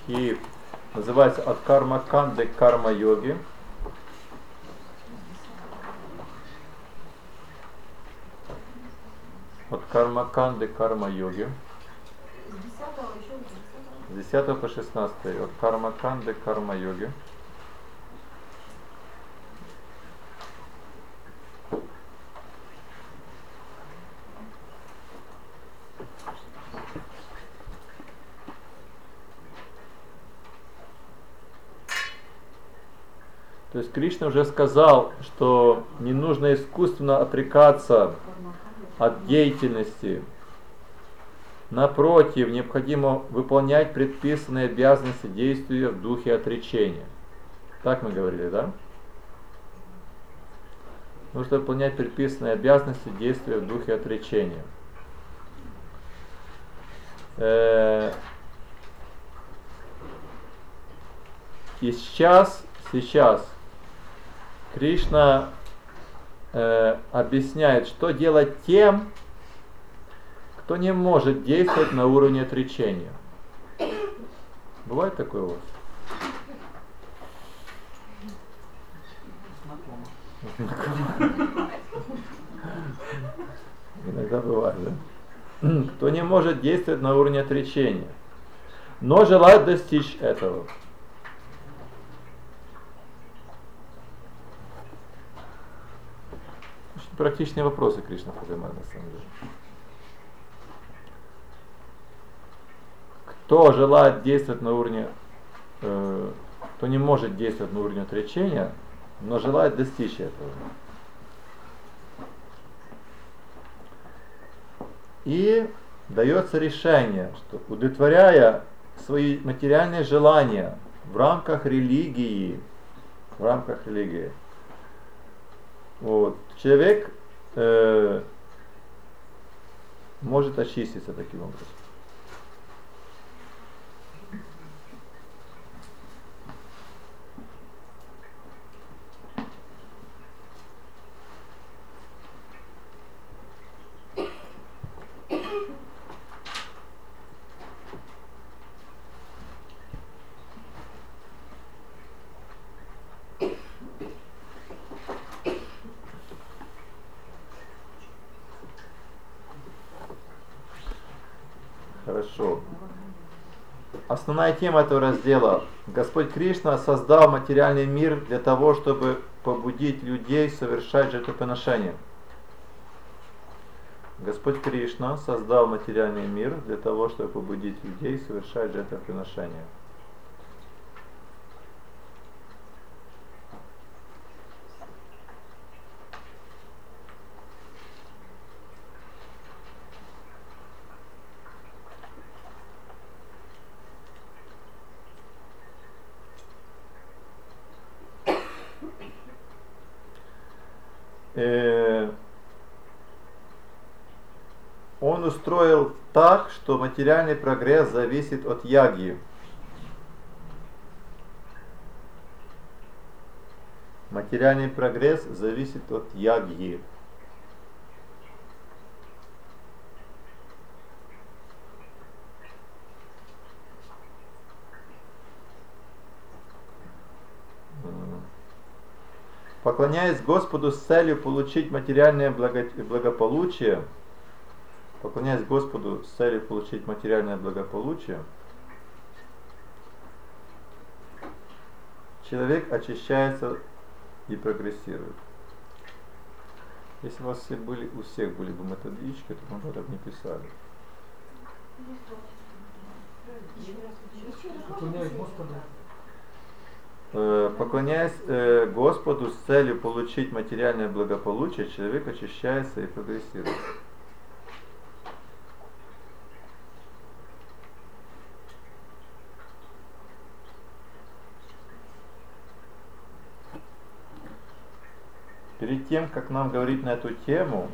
стихи, называется «От карма-канды к карма-йоге». От карма-канды к карма-йоге. С 10 по 16. От карма-канды к карма-йоге. То есть Кришна уже сказал, что не нужно искусственно отрекаться от деятельности. Напротив, необходимо выполнять предписанные обязанности действия в духе отречения. Так мы говорили, да? Нужно выполнять предписанные обязанности действия в духе отречения. И сейчас Кришна объясняет, что делать тем, кто не может действовать на уровне отречения. Бывает такое у вас? Иногда бывает, да? Кто не может действовать на уровне отречения, но желает достичь этого. Очень практичные вопросы Кришна поднимает на самом деле. Кто желает действовать на уровне, кто не может действовать на уровне отречения, но желает достичь этого. И дается решение, что удовлетворяя свои материальные желания в рамках религии, вот, человек может очиститься таким образом. Хорошо. Основная тема этого раздела. Господь Кришна создал материальный мир для того, чтобы побудить людей совершать жертвоприношения. Господь Кришна создал материальный мир для того, чтобы побудить людей совершать жертвоприношения. Он устроил так, что материальный прогресс зависит от яги. Материальный прогресс зависит от яги. Поклоняясь Господу с целью получить материальное благополучие, человек очищается и прогрессирует. Если у всех были бы методички, то мы бы так не писали. Поклоняясь Господу с целью получить материальное благополучие, человек очищается и прогрессирует. Перед тем, как нам говорить на эту тему,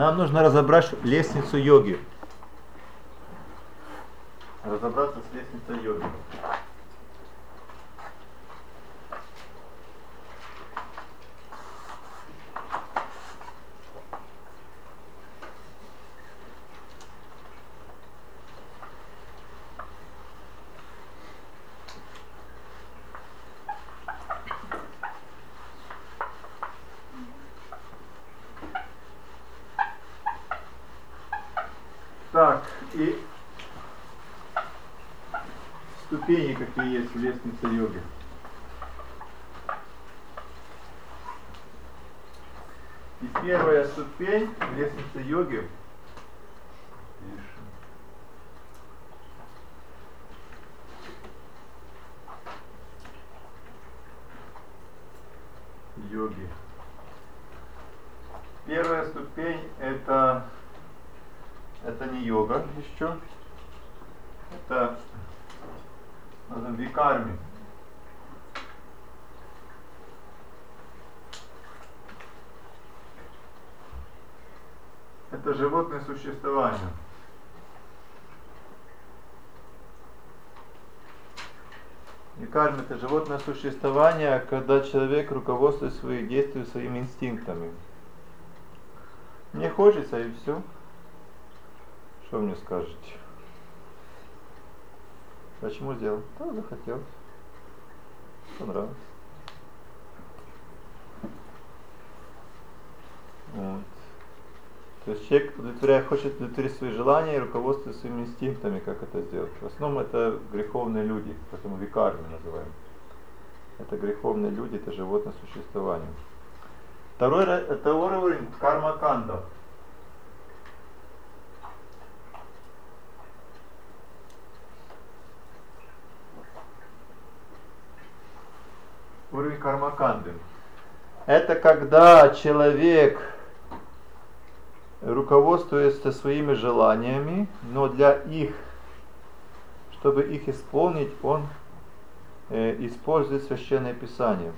Нам нужно разобрать лестницу йоги. Разобраться с лестницей йоги. Так, и ступени, какие есть в лестнице йоги. И первая ступень в лестнице йоги йоги. Первая ступень это не йога еще. Это викарми. Это животное существование. Викарми это животное существование, когда человек руководствует свои действия своими инстинктами. Мне хочется и все. Что вы мне скажете? Почему сделал? Да, захотелось. Понравилось. Вот. То есть человек хочет удовлетворить свои желания и руководствует своими инстинктами, как это сделать. В основном это греховные люди, поэтому викарми называем. Это греховные люди, это животное существование. Второй уровень карма-канда. Уровень карма-канды. Это когда человек руководствуется своими желаниями, но чтобы их исполнить, он использует Священное Писание.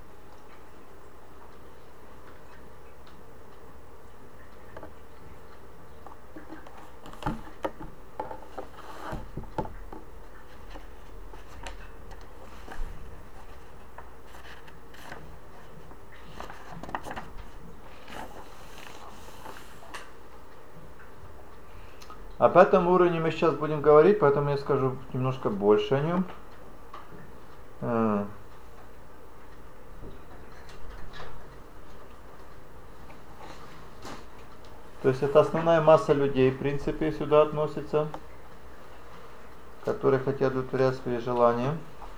Об этом уровне мы сейчас будем говорить, поэтому я скажу немножко больше о нем. То есть это основная масса людей, в принципе, сюда относится, которые хотят удовлетворять свои желания.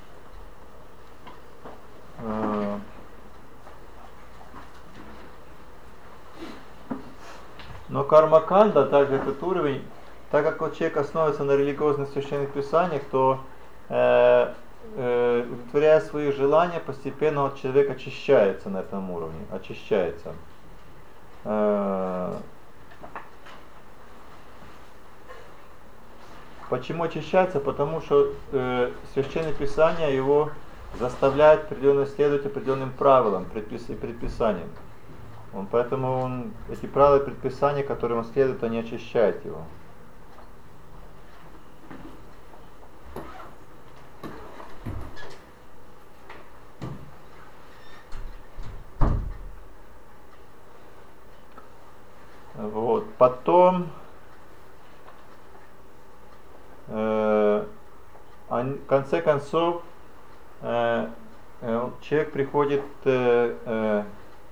Но карма-канда, также этот уровень, так как вот человек основывается на религиозных священных писаниях, то удовлетворяя свои желания, постепенно вот человек очищается на этом уровне, очищается. Почему очищается? Потому что священное писание его заставляет определенно следовать определенным правилам, предписаниям. Поэтому эти правила и предписания, которым он следует, они очищают его. Вот. Потом в конце концов человек приходит к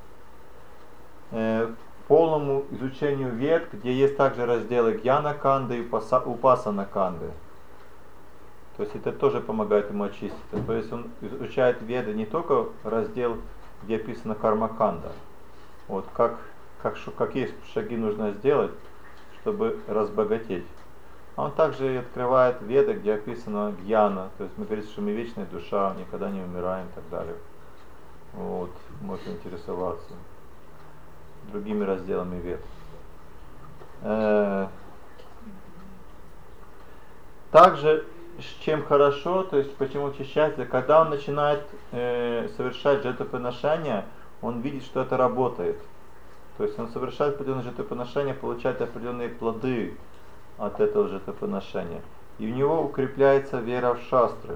полному изучению вед, где есть также разделы гьяна-канды и упасана-канды. То есть это тоже помогает ему очиститься. То есть он изучает веды не только раздел, где описана карма-канда, вот какие шаги нужно сделать, чтобы разбогатеть. А он также и открывает веды, где описано гьяна, то есть мы говорим, что мы вечная душа, никогда не умираем и так далее. Вот, можно интересоваться другими разделами вед. Также, с чем хорошо, то есть почему очищается, когда он начинает совершать жертвоприношения, он видит, что это работает. То есть он совершает определенное жертвоприношение, получает определенные плоды от этого жертвоприношения. И у него укрепляется вера в шастры.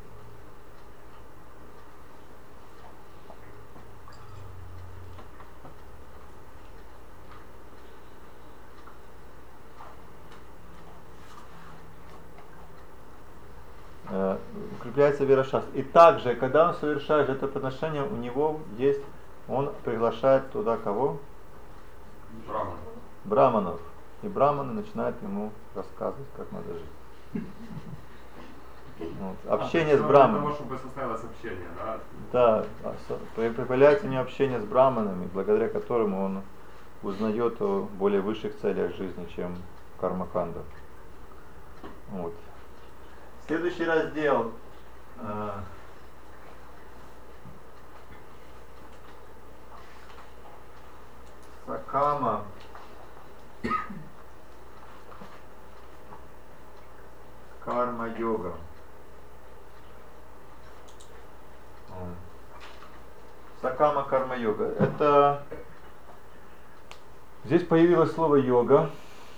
Укрепляется вера в шастры. И также, когда он совершает жертвоприношение, у него есть, он приглашает туда кого? Браман. Браманов. И браманы начинают ему рассказывать, как надо жить. Вот. Общение с браманами. Для того, чтобы состоялось общение, да? Да, появляется у него общение с браманами, благодаря которому он узнает о более высших целях жизни, чем кармаканда. Вот. Следующий раздел. Сакама. Карма-йога. Сакама карма-йога. Это здесь появилось слово йога.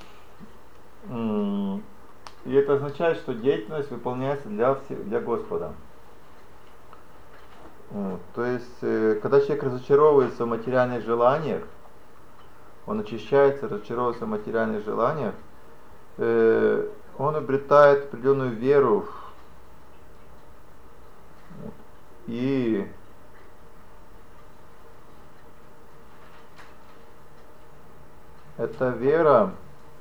И это означает, что деятельность выполняется для Господа. То есть, когда человек разочаровывается в материальных желаниях, он очищается, разочаровывается в материальных желаниях, он обретает определенную веру. И эта вера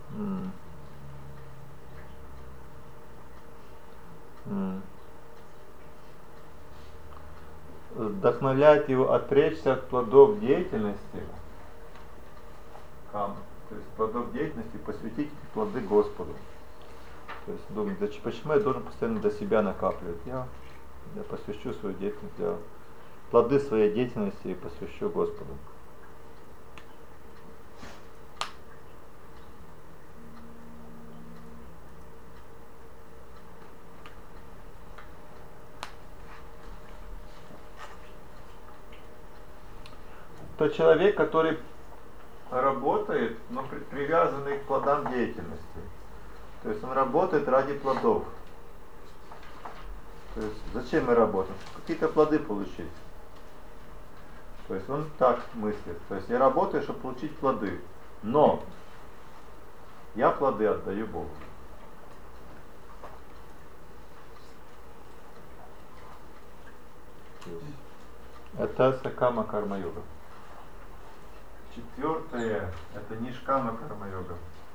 вдохновляет его отречься от плодов деятельности, то есть плодов деятельности, посвятить плоды Господу. То есть думать, почему я должен постоянно для себя накапливать? Я посвящу свою деятельность, плоды своей деятельности и посвящу Господу. Тот человек, который работает, но привязанный к плодам деятельности. То есть он работает ради плодов. То есть зачем мы работаем? Какие-то плоды получить. То есть он так мыслит. То есть я работаю, чтобы получить плоды. Но я плоды отдаю Богу. Это сакама карма-йога. Четвертое – это нишкама карма-йога.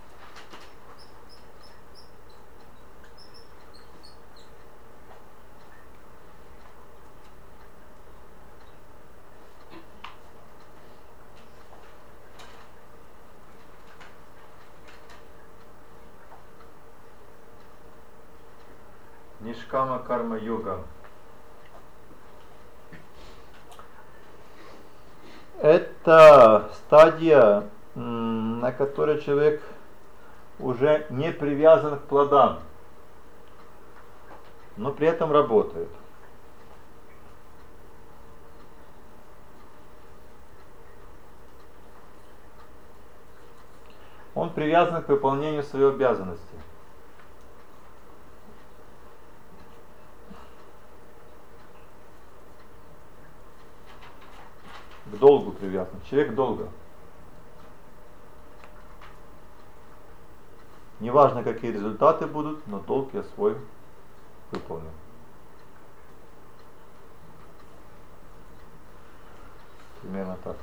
Нишкама карма-йога. Это стадия, на которой человек уже не привязан к плодам, но при этом работает. Он привязан к выполнению своей обязанности. К долгу привязан. Человек к долгу. Неважно, какие результаты будут, но долг я свой выполню. Примерно так.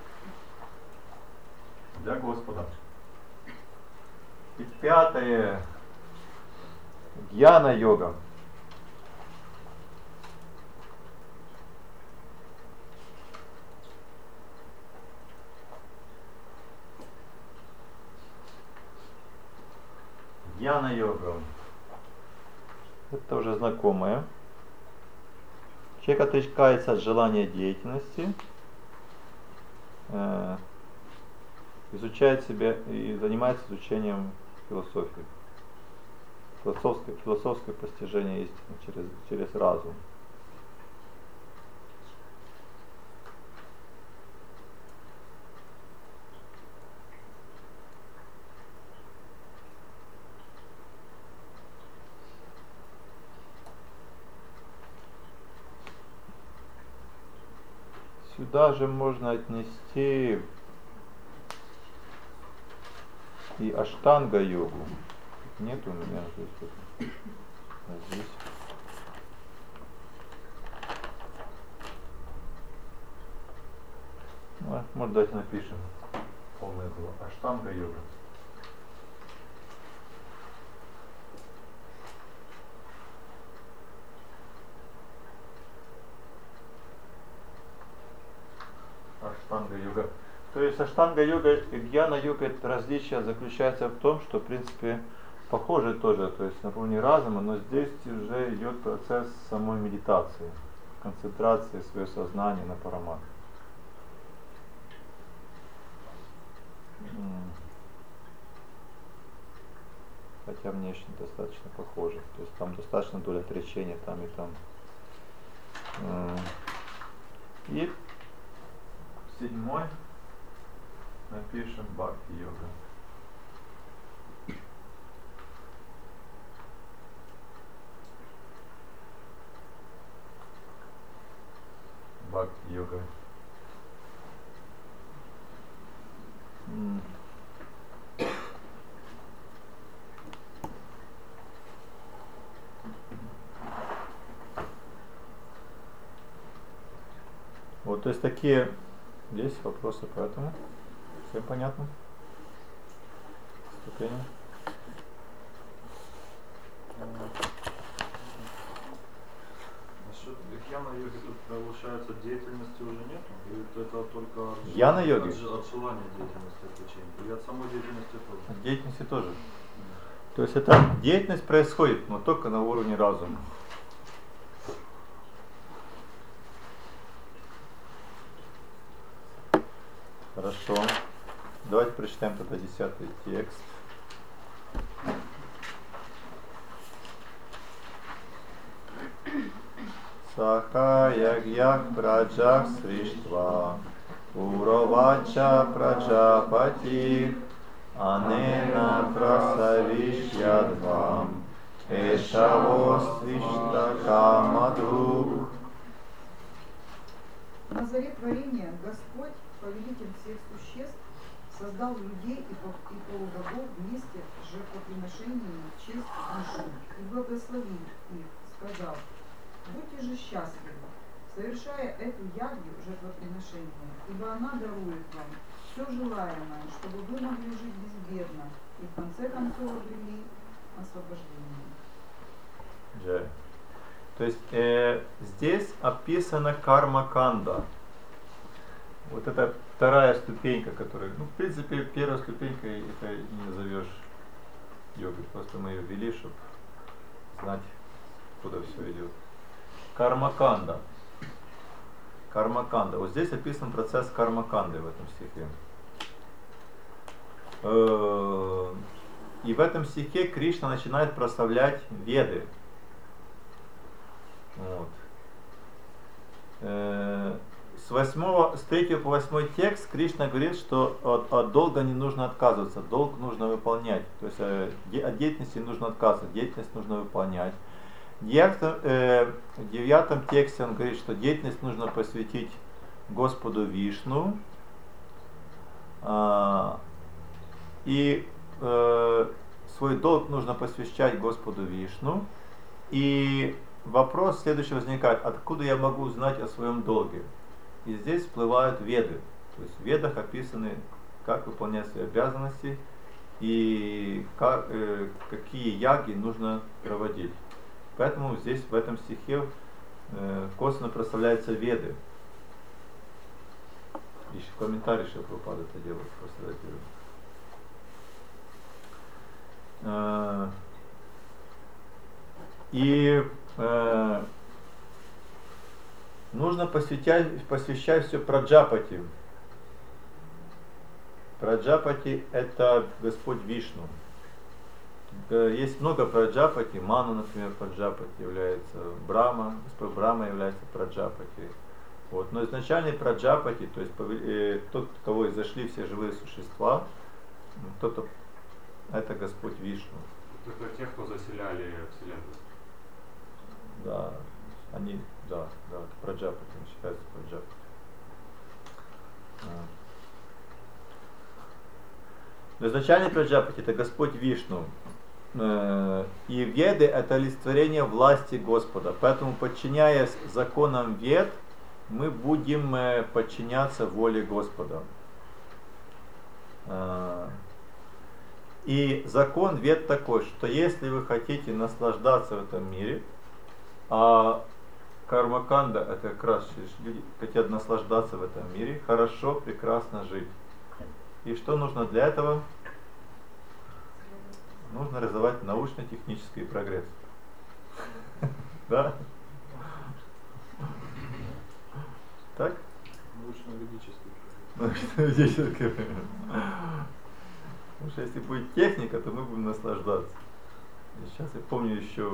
Для Господа. И пятое. Гьяна-йога. Гьяна-йога. Это уже знакомое. Человек отрекается от желания деятельности, изучает себя и занимается изучением философии. Философское постижение истины через разум. сюда же можно отнести и аштанга-йогу. Нет у меня здесь. А здесь. Ну, может, давайте напишем полное было. Аштанга-йога. Аштанга-йога. То есть аштанга-йога и гьяна-йога, это различие заключается в том, что в принципе похоже тоже, то есть на уровне разума, но здесь уже идет процесс самой медитации, концентрации своего сознания на параматхе. Хотя внешне достаточно похоже, то есть там достаточно доля отречения там и там. И 7 напишем бхакти-йога. Бхакти-йога. Вот, то есть такие есть вопросы по этому. Всем понятно? Вступление. Насчет гьяна-йоги тут получается деятельности уже нету? Или это только от Гьяна-йоги? от желания деятельности отвлечения? Или от самой деятельности тоже? От деятельности тоже. То есть это деятельность происходит, но только на уровне разума. Хорошо. Давайте прочитаем тогда 10-й текст. Саха ягьях праджах сриштва уровача праджапати анена прасавишьядвам эшавосвиштака мадхук. На заре творения Господь, повелитель всех существ, создал людей и полубогов вместе с жертвоприношениями в честь Вишну и благословил их, сказал: «Будьте же счастливы, совершая эту ягью жертвоприношения, ибо она дарует вам все желаемое, чтобы вы могли жить безбедно и в конце концов обрели освобождение». То есть здесь описана карма-канда. Вот это вторая ступенька, которая, ну, в принципе, первая ступенька, это не назовешь йогой, просто мы ее ввели, чтобы знать, куда все идет. Карма-канда. Карма-канда. Вот здесь описан процесс карма-канды в этом стихе. И в этом стихе Кришна начинает прославлять Веды. Вот. С 3 по 8 текст Кришна говорит, что от долга не нужно отказываться, долг нужно выполнять. То есть от деятельности нужно отказываться, деятельность нужно выполнять. В 9 тексте он говорит, что деятельность нужно посвятить Господу Вишну. И свой долг нужно посвящать Господу Вишну. И вопрос следующий возникает: откуда я могу узнать о своем долге? И здесь всплывают Веды. То есть в Ведах описаны, как выполнять свои обязанности и какие яги нужно проводить. Поэтому здесь в этом стихе косвенно прославляются Веды. Еще комментарий Шрила это делает, просто нужно посвящать все Праджапати. Праджапати — это Господь Вишну. Есть много Праджапати. Ману, например, Праджапати является Брахма. Господь Брахма является Праджапати. Вот. Но изначальный Праджапати, то есть тот, от кого изошли все живые существа, это Господь Вишну. Это те, кто заселяли Вселенную. Да, они, да, Праджапати, считается Праджапати. Но изначально Праджапати это Господь Вишну. И Веды это олицетворение власти Господа. Поэтому, подчиняясь законам Вед, мы будем подчиняться воле Господа. И закон Вед такой, что если вы хотите наслаждаться в этом мире, а кармаканда это как раз люди хотят наслаждаться в этом мире, хорошо, прекрасно жить. И что нужно для этого? Нужно развивать научно-технический прогресс. Да? Так? Научно-логический. Научно-логический прогресс. Потому что если будет техника, то мы будем наслаждаться. И сейчас я помню еще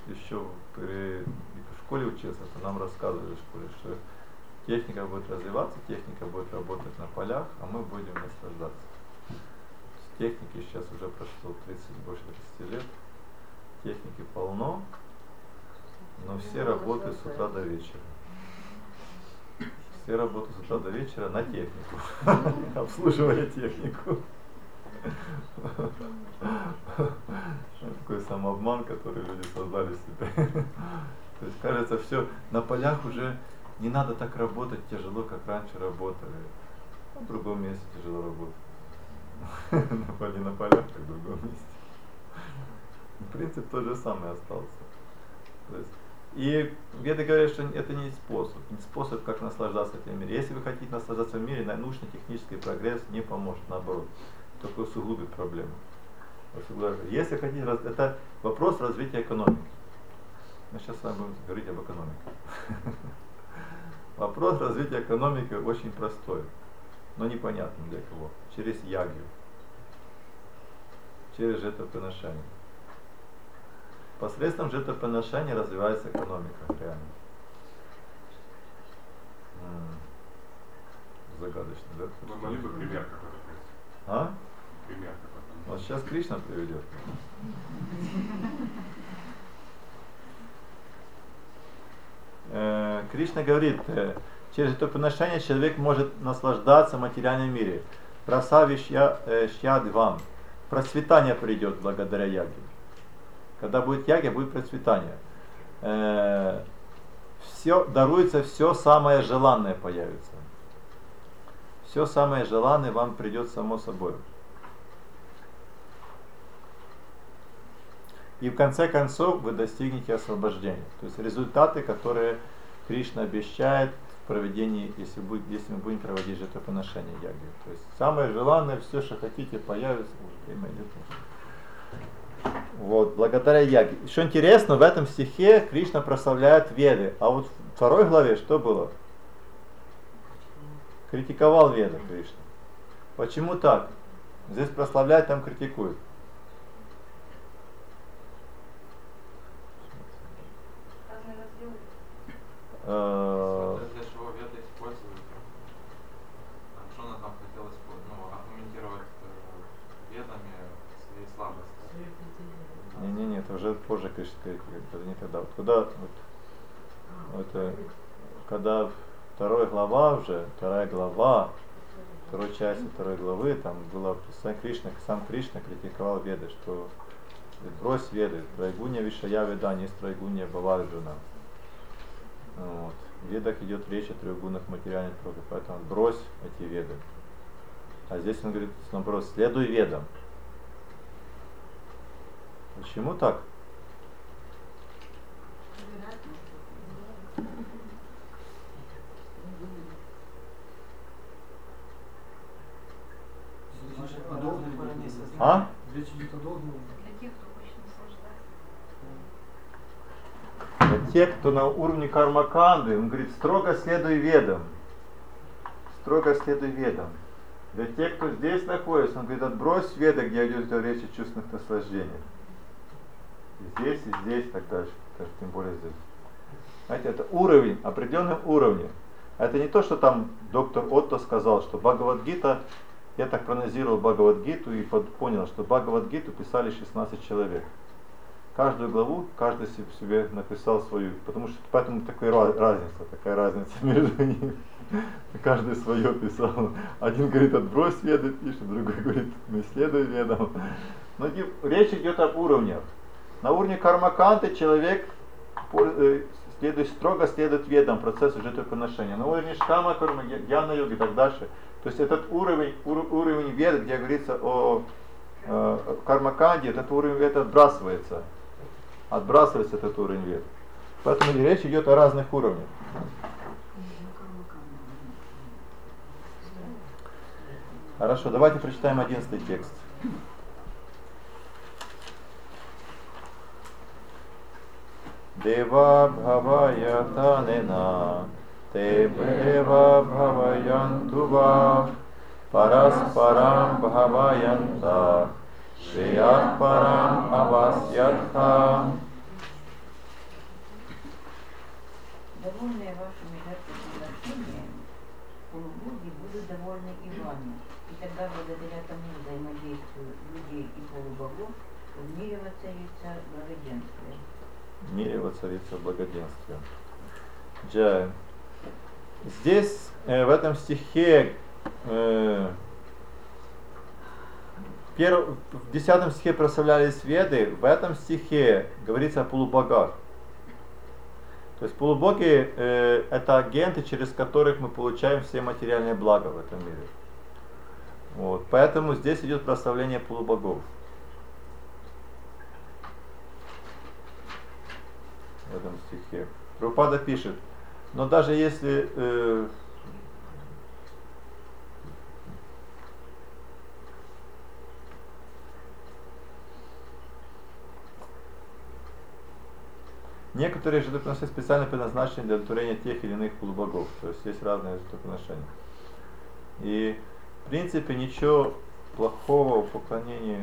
в школе учился, то нам рассказывали в школе, что техника будет развиваться, техника будет работать на полях, а мы будем наслаждаться. С техники сейчас уже прошло больше 30 лет. Техники полно, но все работы с утра до вечера. Все работы с утра до вечера на технику, обслуживая технику. Такой самообман, который люди создали себе. То есть кажется, все на полях уже не надо так работать тяжело, как раньше работали. А в другом месте тяжело работать. Не на полях, как в другом месте. Принцип тот же самый остался. То есть, и Веды говорят, что это не способ, как наслаждаться в этом мире. Если вы хотите наслаждаться в мире, научно-технический прогресс не поможет, наоборот. Только усугубит проблему. Если хотите, это вопрос развития экономики. Мы сейчас с вами будем говорить об экономике. Вопрос развития экономики очень простой, но непонятный для кого. Через ягью. Через жертвоприношение. Посредством жертвоприношения развивается экономика, реально. Загадочно, да? Вы могли бы пример какой-то привести? А? Пример какой-то. Вот сейчас Кришна приведет. Кришна говорит, через это приношение человек может наслаждаться в материальном мире. Прасавишьядвам. Процветание придет благодаря яге. Когда будет яга, будет процветание. Все даруется, все самое желанное появится. Все самое желанное вам придет само собой. И в конце концов вы достигнете освобождения. То есть результаты, которые Кришна обещает в проведении, если мы будем проводить жертвоприношение яги. То есть самое желанное, все, что хотите, появится. Время идет. Вот, благодаря яге. Что интересно, в этом стихе Кришна прославляет Веды. А вот в второй главе что было? Критиковал Веды Кришна. Почему так? Здесь прославляет, там критикует. Для чего Веды используют? Что она там хотела аргументировать Ведами свои слабости? Не, это уже позже Кришна говорит, это не тогда. Когда вторая глава, второй части второй главы, там было сам Кришна критиковал Веды, что брось Веды, тройгунья вишая веда, не тройгунья баварджуна. Вот. В Ведах идет речь о трех гунах материальных трудов, поэтому брось эти Веды. А здесь он говорит, наоборот, следуй Ведам. Почему так? А? Речь идет о долгом. Для тех, кто хочет наслаждаться. Для тех, кто на уровне кармаканды, он говорит, строго следуй Ведам. Строго следуй Ведам. Для тех, кто здесь находится, он говорит, отбрось Веды, где идет речь о чувственных наслаждениях. И здесь, так дальше, даже тем более здесь. Знаете, это уровень, определенный уровень. Это не то, что там доктор Отто сказал, что Бхагавад-гита, я так проанализировал Бхагавад-гиту и понял, что Бхагавад-гиту писали 16 человек. каждую главу каждый себе написал свою, потому что поэтому такая разница между ними. Каждый свое писал. Один говорит, отбрось веды, пишет, другой говорит, не следуй ведам. Но речь идет об уровнях. На уровне кармаканты человек строго следует ведам, процессу жертвоприношения. На уровне шкама, гьяна йоги и так дальше. То есть этот уровень вед, где говорится о кармаканде, этот уровень вед отбрасывается. Отбрасывается этот уровень вед. Поэтому речь идет о разных уровнях. Хорошо, давайте прочитаем 11 текст. Дева бхавая танена, те бева бхаваянтува, параспарам бхаваянта, шрият парам авасьятха. Довольные вашими жертвоприношениями, полубоги будут довольны и вами. И тогда благодаря тому взаимодействию людей и полубогов в мире воцарится благоденствие. В мире воцарится благоденствие. Джай. Здесь, в этом стихе, в 10 стихе прославлялись веды, в этом стихе говорится о полубогах. То есть полубоги это агенты, через которых мы получаем все материальные блага в этом мире. Вот. Поэтому здесь идет прославление полубогов. В этом стихе. Прабхупада пишет, но даже если некоторые жертвоприношения специально предназначены для удовлетворения тех или иных полубогов. То есть есть разные жертвоприношения. И в принципе ничего плохого в поклонении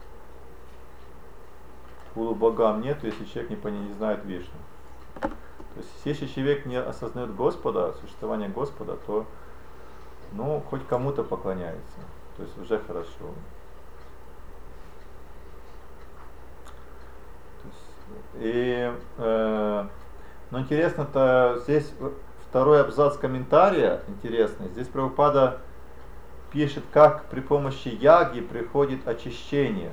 полубогам нет, если человек не знает Вишну. То есть если человек не осознает Господа, существование Господа, то хоть кому-то поклоняется. То есть уже хорошо. Но интересно-то, здесь второй абзац комментария интересный. Здесь Прабхупада пишет, как при помощи яги приходит очищение.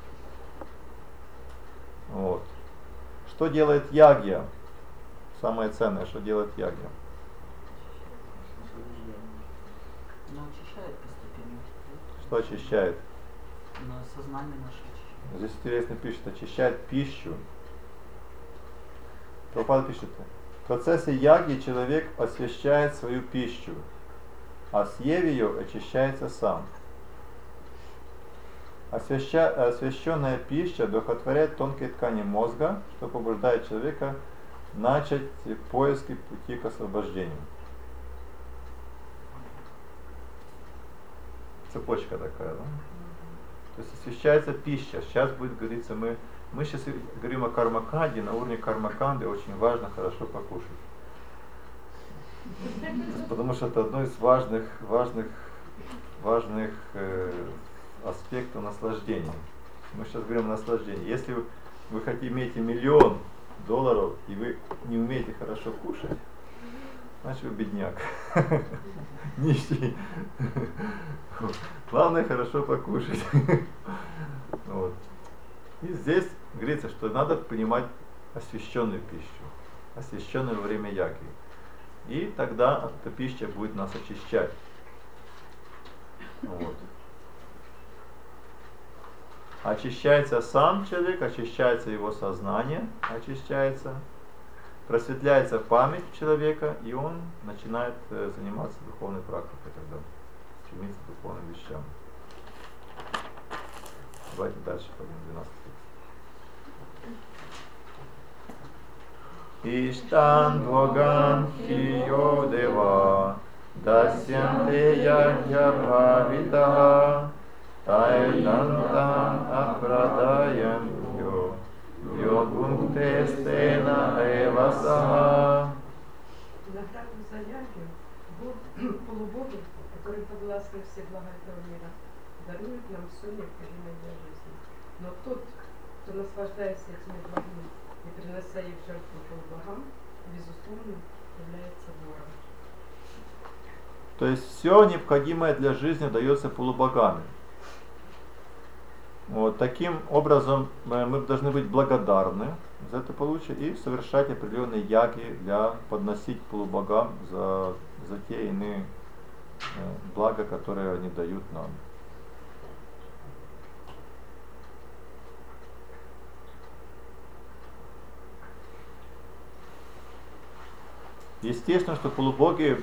Вот. Что делает ягья? Самое ценное, что делает ягья? Но очищает постепенно. Что очищает? Но сознание наше очищает. Здесь интересно пишет, очищает пищу. Прабхупада пишет, в процессе яги человек освящает свою пищу, а съев ее очищается сам. Освященная пища духотворяет тонкие ткани мозга, что побуждает человека начать поиски пути к освобождению. Цепочка такая, да? То есть освящается пища. Сейчас будет говориться, мы сейчас говорим о кармаканде, на уровне кармаканды очень важно хорошо покушать. Потому что это одно из важных аспектов наслаждения. Мы сейчас говорим о наслаждении. Если вы имеете $1 миллион, и вы не умеете хорошо кушать, значит вы бедняк. Нищий. Главное хорошо покушать. Вот. И здесь говорится, что надо принимать освященную пищу, освященную во время яги. И тогда эта пища будет нас очищать. Вот. Очищается сам человек, очищается его сознание, очищается, просветляется память человека, и он начинает заниматься духовной практикой тогда, стремиться к духовным вещам. Давайте дальше пойдем, 12. Иштан бхоган хио дева дасянте ягья бхавитаха тайдантам апрадаям йогунте стена эвасаха. Иногда в заяге полубоги, которые подвластны все блага этого мира, даруют нам все необходимое для жизни. Но тот, кто наслаждается этими благами, не принося их в жертву полубогам, безусловно, является вором. То есть все необходимое для жизни дается полубогами. Вот таким образом мы должны быть благодарны за это получение и совершать определенные яги для подносить полубогам за те иные блага, которые они дают нам. Естественно, что полубоги,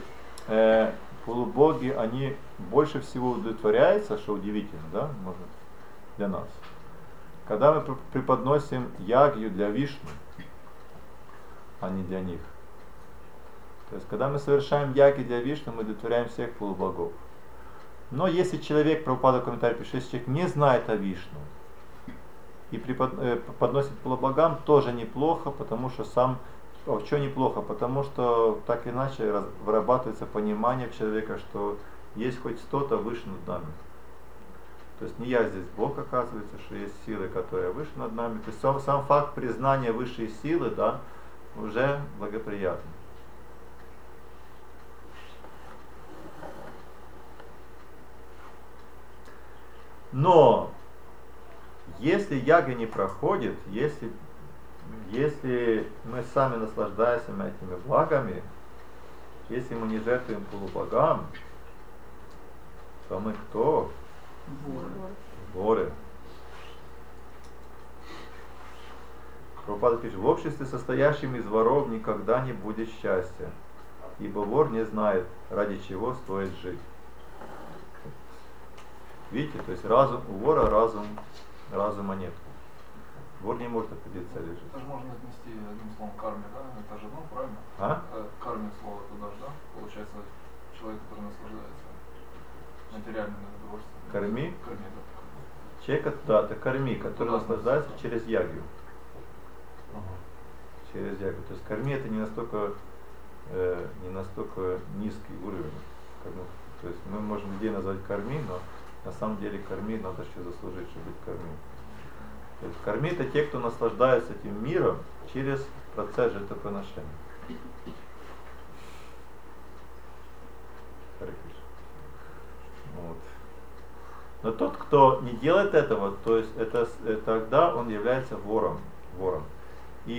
они больше всего удовлетворяются, что удивительно, да, может, для нас. Когда мы преподносим ягью для Вишну, а не для них. То есть, когда мы совершаем яги для Вишну, мы удовлетворяем всех полубогов. Но если человек, Прабхупада в комментарии пишет, если человек не знает о Вишну и подносит полубогам, тоже неплохо, потому что что неплохо? Потому что так или иначе вырабатывается понимание в человека, что есть хоть что-то выше над нами. То есть не я здесь Бог, оказывается, что есть силы, которые выше над нами. То есть сам факт признания высшей силы, да, уже благоприятный. Но если яга не проходит, если мы сами наслаждаемся этими благами, если мы не жертвуем полубогам, то мы кто? Воры. Прабхупада пишет, в обществе, состоящем из воров, никогда не будет счастья, ибо вор не знает, ради чего стоит жить. Видите, то есть у вора разума нет. Вор не может определить цель жизни. Это же можно отнести одним словом к карме, да? Это же, правильно? А? Карме слово туда же, да? Получается, человек, который наслаждается материальными удовольствиями. Карми? Карми, да. Человек, да, это карми, который наслаждается через ягью. Через ягью. То есть карми это не настолько низкий уровень. То есть мы можем людей назвать карми, но на самом деле карми надо еще заслужить, чтобы быть карми. То есть карми это те, кто наслаждается этим миром через процесс жертвоприношения. Вот. Но тот, кто не делает этого, то есть тогда он является вором. И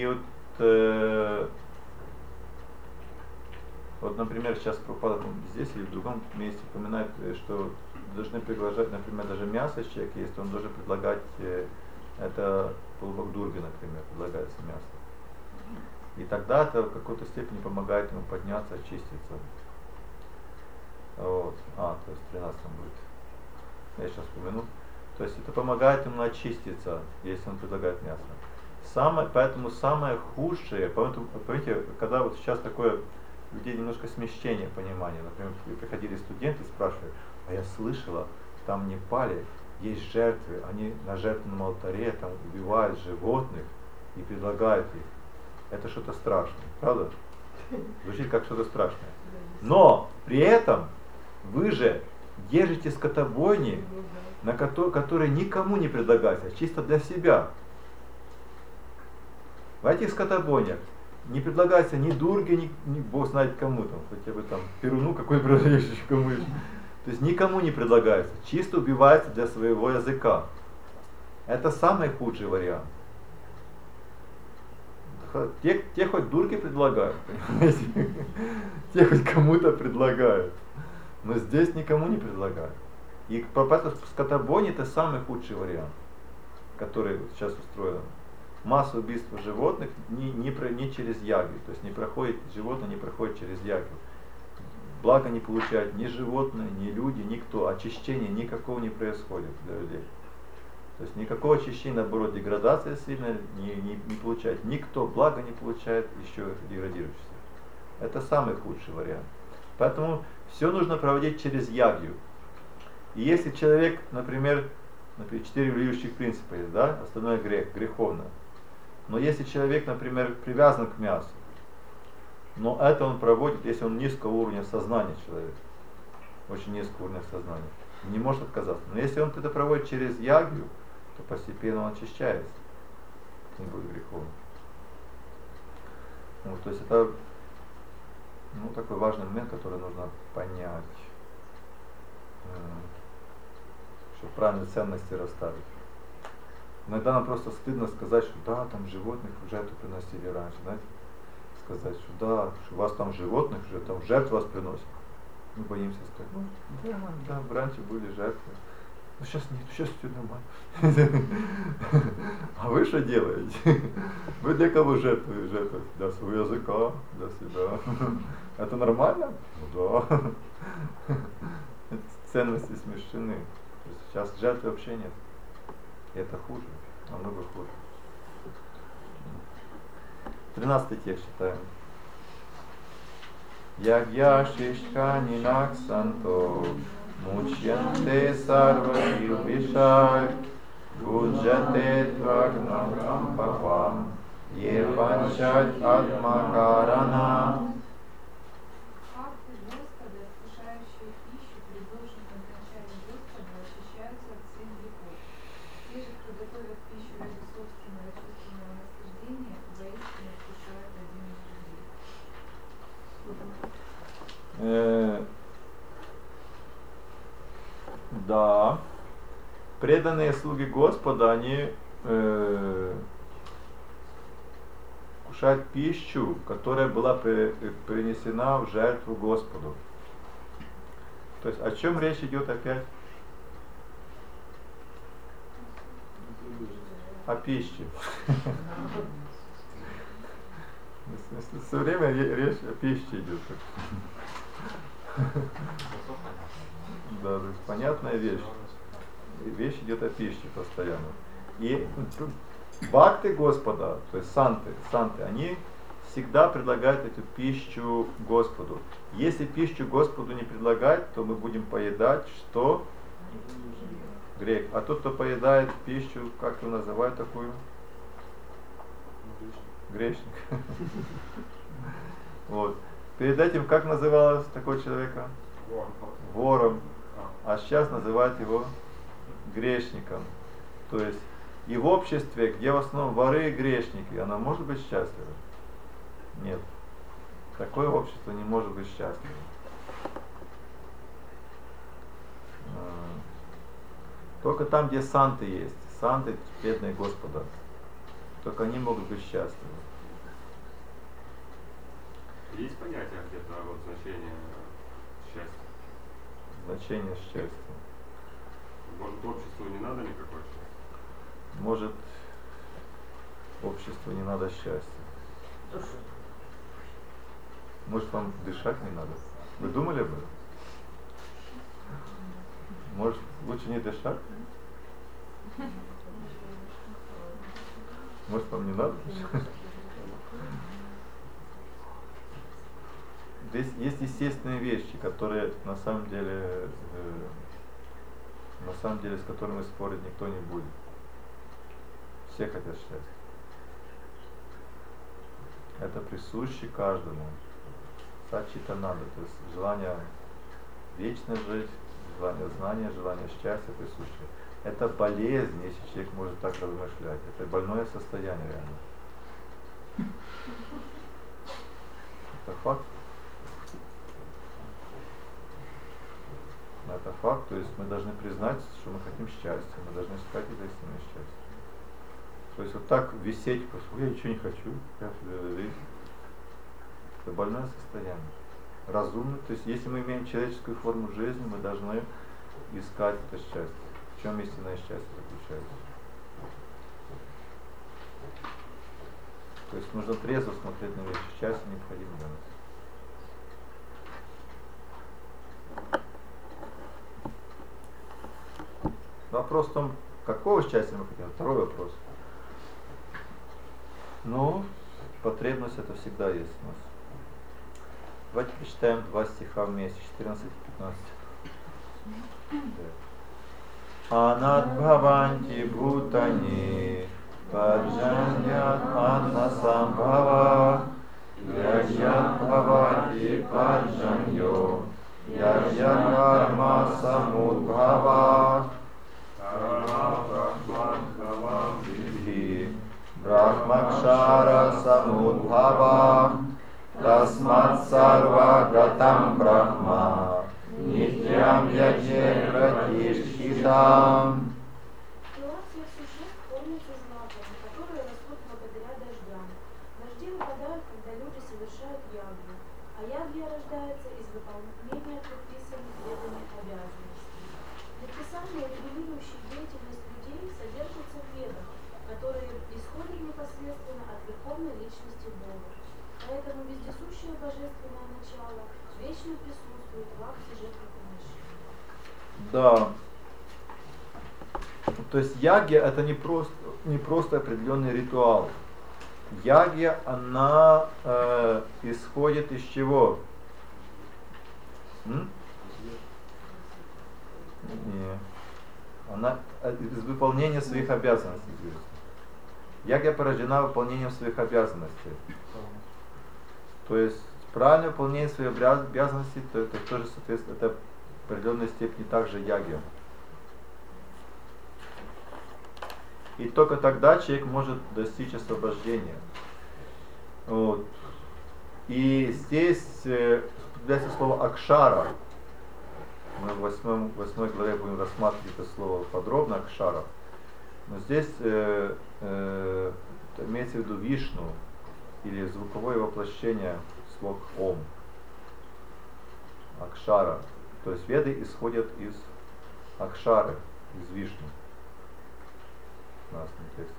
вот, например, сейчас Прабхупада здесь или в другом месте упоминает, что должны приглашать, например, даже мясо человека, если он должен предлагать, это полубог Дурги, например, предлагается мясо. И тогда это в какой-то степени помогает ему подняться, очиститься. Вот. То есть 13 будет. Я сейчас вспомяну. То есть это помогает ему очиститься, если он предлагает мясо. Поэтому самое худшее, понимаете, когда вот сейчас такое у людей немножко смещение понимания. Например, приходили студенты и спрашивали, а я слышала, там в Непале есть жертвы, они на жертвенном алтаре там убивают животных и предлагают их. Это что-то страшное, правда? Звучит как что-то страшное. Но при этом вы же держите скотобойни, которые никому не предлагаются, чисто для себя. В этих скотобойнях не предлагается ни Дурге, ни Бог знает кому там, хотя бы там Перуну какой продаешь еще кому еще. То есть никому не предлагается, чисто убивается для своего языка. Это самый худший вариант. Те хоть Дурге предлагают, понимаете? Те хоть кому-то предлагают. Но здесь никому не предлагают. И поэтому скотобойня это самый худший вариант, который сейчас устроен. Масса убийств животных не через ягу, то есть животное не проходит через ягу. Благо не получают ни животные, ни люди, никто. Очищения никакого не происходит для людей. То есть никакого очищения, наоборот, деградация сильная не получает. Никто благо не получает, еще деградирующийся. Это самый худший вариант. Поэтому все нужно проводить через ягью. И если человек, например, 4 влиющих принципа есть, да, остальное греховно. Но если человек, например, привязан к мясу, но это он проводит, если он низкого уровня сознания человек, очень низкого уровня сознания, не может отказаться. Но если он это проводит через ягью, то постепенно он очищается. не будет грехом. Вот, то есть это такой важный момент, который нужно понять, чтобы правильные ценности расставить. Иногда нам просто стыдно сказать, что да, там животных в жертву приносили раньше, знаете, сказать, что да, что у вас там животных уже там в жертву вас приносят. Мы боимся сказать, да, раньше были жертвы. Ну сейчас нет, сейчас все нормально. А вы что делаете? Вы для кого жертвуете? Для своего языка, для себя. Это нормально? Ну да. Ценности смещены. Сейчас жертвы вообще нет. И это хуже, намного хуже. 13 текст читаем. Ягьяшишка нинаксанто мучьянте сарвати вишай гуджате твагнам папам еванчать атмакарана. Факты Господа, вкушающие пищу, предложенную от начала Господа, очищаются от всех грехов. Те же, кто готовят пищу ради собственного чувственного наслаждения, воистину вкушают один из других. Да. Преданные слуги Господа, они вкушают пищу, которая была принесена в жертву Господу. То есть о чем речь идет опять? О пище. Все время речь о пище идет. Да, то есть понятная вещь. Вещь идет о пище постоянно. И бхакты Господа, то есть санты, они всегда предлагают эту пищу Господу. Если пищу Господу не предлагать, то мы будем поедать что? Грех. А тот, кто поедает пищу, как его называют такую? Грешник. Вот. Перед этим как называлось такого человека? Вором. А сейчас называют его грешником. То есть и в обществе, где в основном воры и грешники, оно может быть счастливо? Нет. Такое общество не может быть счастливым. Только там, где санты есть, санты бедные Господа, только они могут быть счастливы. Есть понятие где-то вот значение счастья? Значение счастья. Может, обществу не надо никакого счастья? Может, обществу не надо счастья. Может, вам дышать не надо? Вы думали об этом? Может, лучше не дышать? Может, вам не надо дышать? Здесь есть естественные вещи, которые на самом деле с которыми спорить никто не будет. Все хотят счастья. Это присуще каждому. Сачита надо, то есть желание вечно жить, желание знания, желание счастья присуще. Это болезнь, если человек может так размышлять. Это больное состояние реально. Это факт. Это факт, то есть мы должны признать, что мы хотим счастья, мы должны искать это истинное счастье. То есть вот так висеть, просто я ничего не хочу, это больное состояние. Разумно, то есть если мы имеем человеческую форму жизни, мы должны искать это счастье. В чем истинное счастье заключается? То есть нужно трезво смотреть на вещи. Счастье необходимо для нас. Вопрос в том, какого счастья мы хотим? Второй вопрос. Ну, потребность это всегда есть у нас. Давайте прочитаем 2 стиха вместе, 14 и 15. Анат бхаванти бхутани паджаньят анна самбхава яджат бхавати паджаньо яджат карма самудбхава Брахман samudbhava tasmat sarva gatam brahma nityam yaje pratishhitam. Тела всех существ кормятся злаками, которые растут благодаря дождям. Дожди выпадают, когда люди совершают ягью, а ягья рождается из выполнения предписанных ведами обязанностей. Предписания, регулирующие деятельность людей, содержатся в ведах, которые исходят непосредственно от Верховной Личности Бога. Поэтому вездесущее божественное начало вечно присутствует в акте жертвоприношения. Да. То есть ягья это не просто определенный ритуал. Ягья, она исходит из чего? Не. Она из выполнения своих обязанностей. Ягья порождена выполнением своих обязанностей. То есть правильное выполнение своих обязанностей, то это тоже, соответственно, это в определенной степени также ягья. И только тогда человек может достичь освобождения. Вот. И здесь употребляется слово акшара. Мы в 8 главе будем рассматривать это слово подробно, акшара. Но здесь имеется в виду Вишну, или звуковое воплощение слог Ом. Акшара. То есть веды исходят из акшары, из Вишну. У нас на тексте.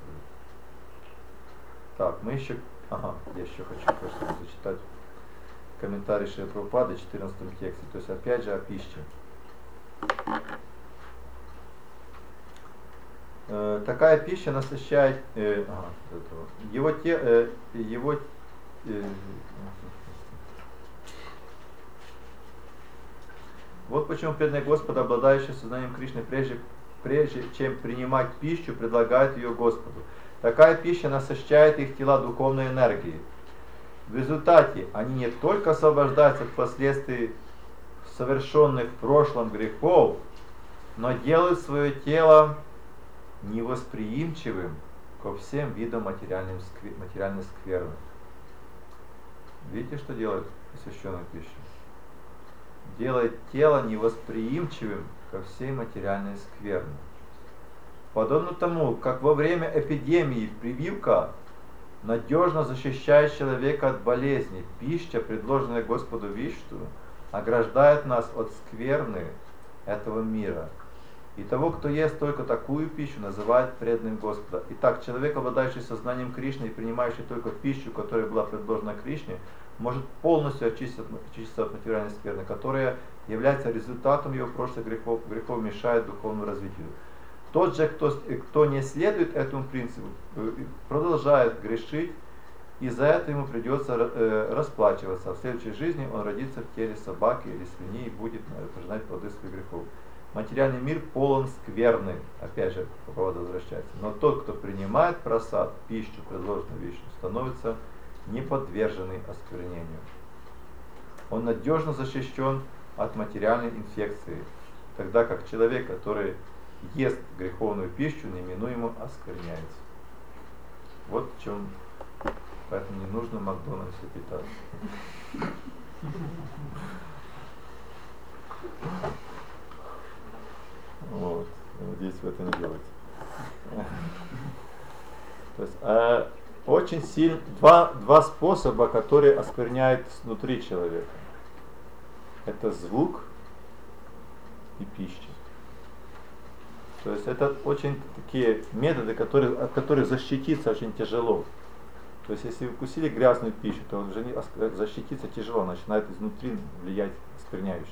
Так, мы еще... Ага, я еще хочу кое-что зачитать. Комментарий Шрила Прабхупады в 14 тексте. То есть опять же о пище. Такая пища насыщает Вот почему преданные Господа, обладающие сознанием Кришны, прежде чем принимать пищу, предлагают ее Господу. Такая пища насыщает их тела духовной энергией. В результате они не только освобождаются от последствий совершенных в прошлом грехов, но делают свое тело невосприимчивым ко всем видам материальной скверны. Видите, что делает освященная пища? Делает тело невосприимчивым ко всей материальной скверне. Подобно тому, как во время эпидемии прививка надежно защищает человека от болезней, пища, предложенная Господу Вишну, ограждает нас от скверны этого мира. И того, кто ест только такую пищу, называют преданным Господа. Итак, человек, обладающий сознанием Кришны и принимающий только пищу, которая была предложена Кришне, может полностью очиститься от материальной скверны, которая является результатом его прошлых грехов, мешает духовному развитию. Тот же, кто не следует этому принципу, продолжает грешить, и за это ему придется расплачиваться. А в следующей жизни он родится в теле собаки или свиньи и будет пожинать плоды своих грехов. Материальный мир полон скверны, опять же, по поводу возвращается. Но тот, кто принимает прасад, пищу, предложенную Вишну, становится неподверженный осквернению. Он надежно защищен от материальной инфекции, тогда как человек, который ест греховную пищу, неминуемо оскверняется. Вот в чем. Поэтому не нужно в Макдональдсе питаться. Вот. Надеюсь, вы это не делаете. То есть, очень сильно два способа, которые оскверняют внутри человека. Это звук и пища. То есть это очень такие методы, от которых защититься очень тяжело. То есть если вы вкусили грязную пищу, то уже защититься тяжело, начинает изнутри влиять оскверняюще.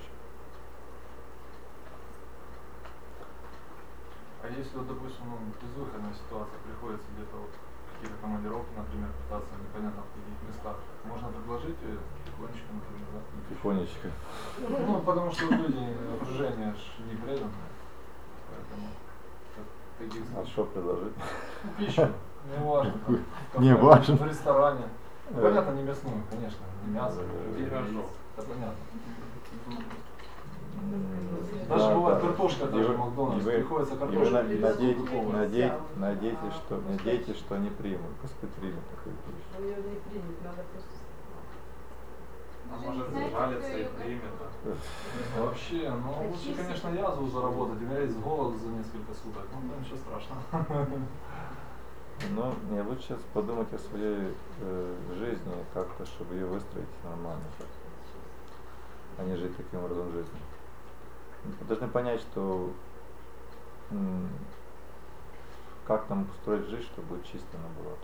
А если, вот, допустим, безвыходная ситуация, приходится где-то вот какие-то командировки, например, пытаться непонятно в каких местах, можно предложить ее тихонечко, например, да? Тихонечко. Ну, потому что люди, окружение ж не преданное, поэтому таких А что предложить? пищу, не важно. Не важно. В ресторане. Ну, понятно, не мясную, конечно, не мясо. Пирожок. Это понятно. Даже Да, бывает да. картошка, И даже вы- в Макдональдс, и вы- приходится и вы картошку на- есть надеетесь, духовую. надеетесь, что они примут, Господь примет такую пищу. Он ее не примет, надо просто... А Вы же может не знаете, сжалится кто и её примет. Ну, вообще, ну лучше, конечно, язву заработать, умереть с голоду за несколько суток. Ну, там ничего страшного. Но мне лучше сейчас подумать о своей жизни как-то, чтобы ее выстроить нормально, а не жить таким образом жизни. Мы должны понять, что как нам устроить жизнь, чтобы будет чисто наоборот.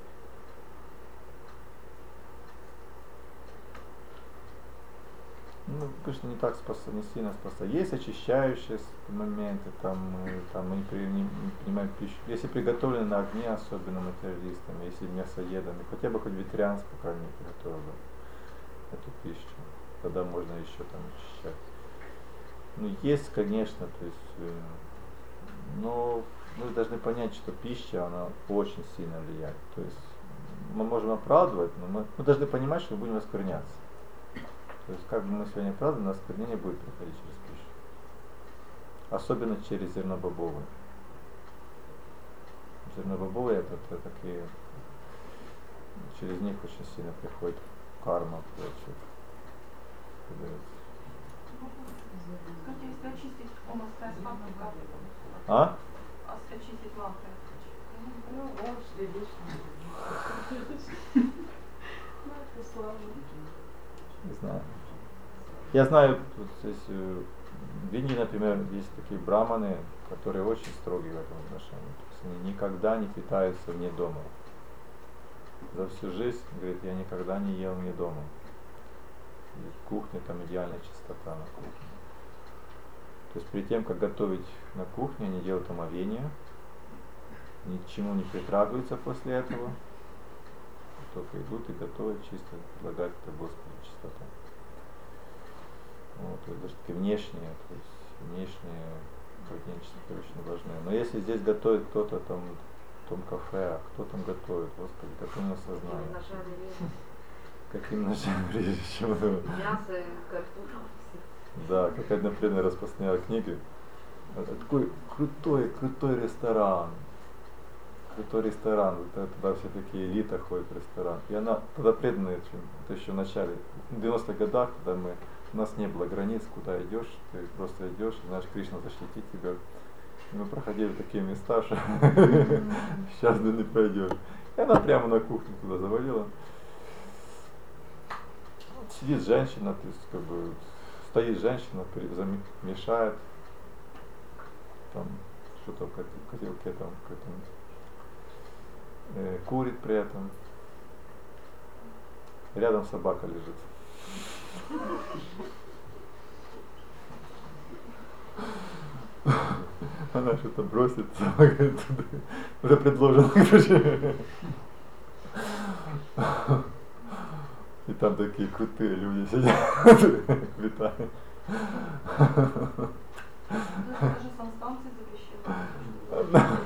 Ну, конечно, не так не сильно спасает. Есть очищающие моменты, там мы не принимаем пищу. Если приготовлено на огне, особенно материалистами, если мясоедами, хотя бы хоть вегетарианство, по крайней мере, приготовил эту пищу, тогда можно еще там очищать. Ну, есть, конечно, то есть, но мы должны понять, что пища, она очень сильно влияет. То есть мы можем оправдывать, но мы должны понимать, что мы будем оскверняться. То есть как бы мы сегодня оправдывали, но осквернение будет приходить через пищу. Особенно через зерно бобовое. Зерно бобовое это такие, через них очень сильно приходит карма, прочее. Скажите, если очистить омовская слабка, как это? А? Очистить лампы. Ну, вот, видишь. Ну, это слава. Не знаю. Я знаю, вот здесь в Индии, например, есть такие браманы, которые очень строгие в этом отношении. То есть они никогда не питаются вне дома. За всю жизнь, говорит, я никогда не ел вне дома. И в кухне там идеальная чистота на кухне. То есть перед тем, как готовить на кухне, они делают омовение, ни к чему не притрагиваются после этого, только идут и готовят чисто, предлагают это Господу чистоту. Вот, то есть даже такие внешние, то есть внешние поведенческие очень важны. Но если здесь готовит кто-то там в том кафе, а кто там готовит, Господи, какое у нас сознание. Каким ножом режешь? Мясо, картошку. Да, как одна преданная распространяла книги. Такой крутой ресторан. Крутой ресторан. Туда все такие элита ходят в ресторан. И она тогда преданная, это еще в начале, в 90-х годах, когда у нас не было границ, куда идешь, ты просто идешь, знаешь, Кришна защитит тебя. И мы проходили такие места, что сейчас ты не пойдешь. И она прямо на кухню туда завалила. Сидит женщина, то есть как бы стоит женщина, мешает там что-то в котелке там курит при этом. Рядом собака лежит. Она что-то бросит, собака туда. Уже предложено. И там такие крутые люди сидят, витают. Даже санстанции запрещены.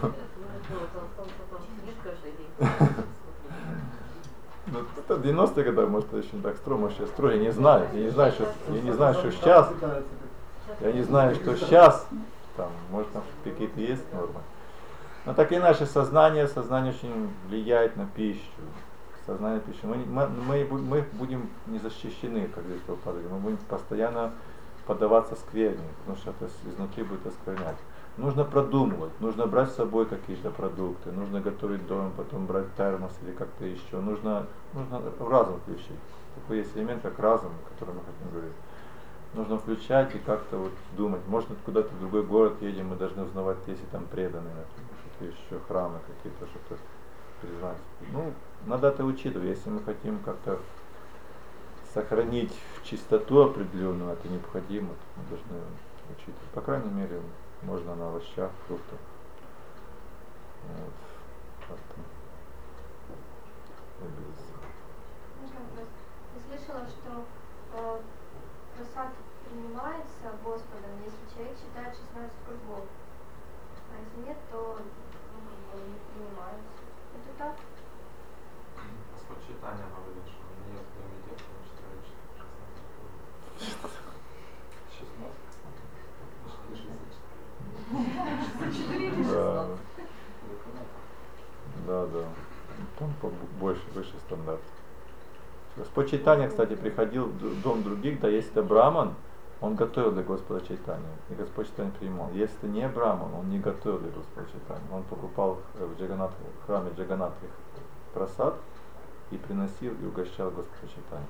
Ну, это 90-е годы, может, это еще не так строго, может, сейчас строго, я не знаю, что сейчас, я не знаю, что сейчас, там, может, там какие-то есть нормы. Но так и наше сознание очень влияет на пищу. Сознание пищи. Мы будем не защищены, как здесь Прабхупада, мы будем постоянно поддаваться скверне, потому что это изнутри будет осквернять. Нужно продумывать, нужно брать с собой какие-то продукты, нужно готовить дома, потом брать термос или как-то еще. Нужно разум включить. Такой есть элемент, как разум, о котором мы хотим говорить. Нужно включать и как-то вот думать. Может, куда-то в другой город едем, мы должны узнавать, если там преданные, что-то еще, храмы какие-то, что-то признать. Ну, надо это учитывать. Если мы хотим как-то сохранить чистоту определенную, это необходимо, мы должны учитывать. По крайней мере, можно на овощах, фруктах. Вот. Можно вопрос? Я слышала, что просад принимается Господом, если человек читает 16 кругов. А если нет, то не принимается. Это так? Господь читания говорит, что он не ест кроме тех, кто читает 16 кругов. 16? да. Там больше, выше стандарт. Господь Чайтанья, кстати, приходил в дом других, да, если это браман, он готовил для Господа Чайтанья, и Господь Чайтанья принимал. Если это не браман, он не готовил для Господа Чайтанья. Он покупал в храме Джаганатхи прасад и приносил и угощал Господа Чайтанья.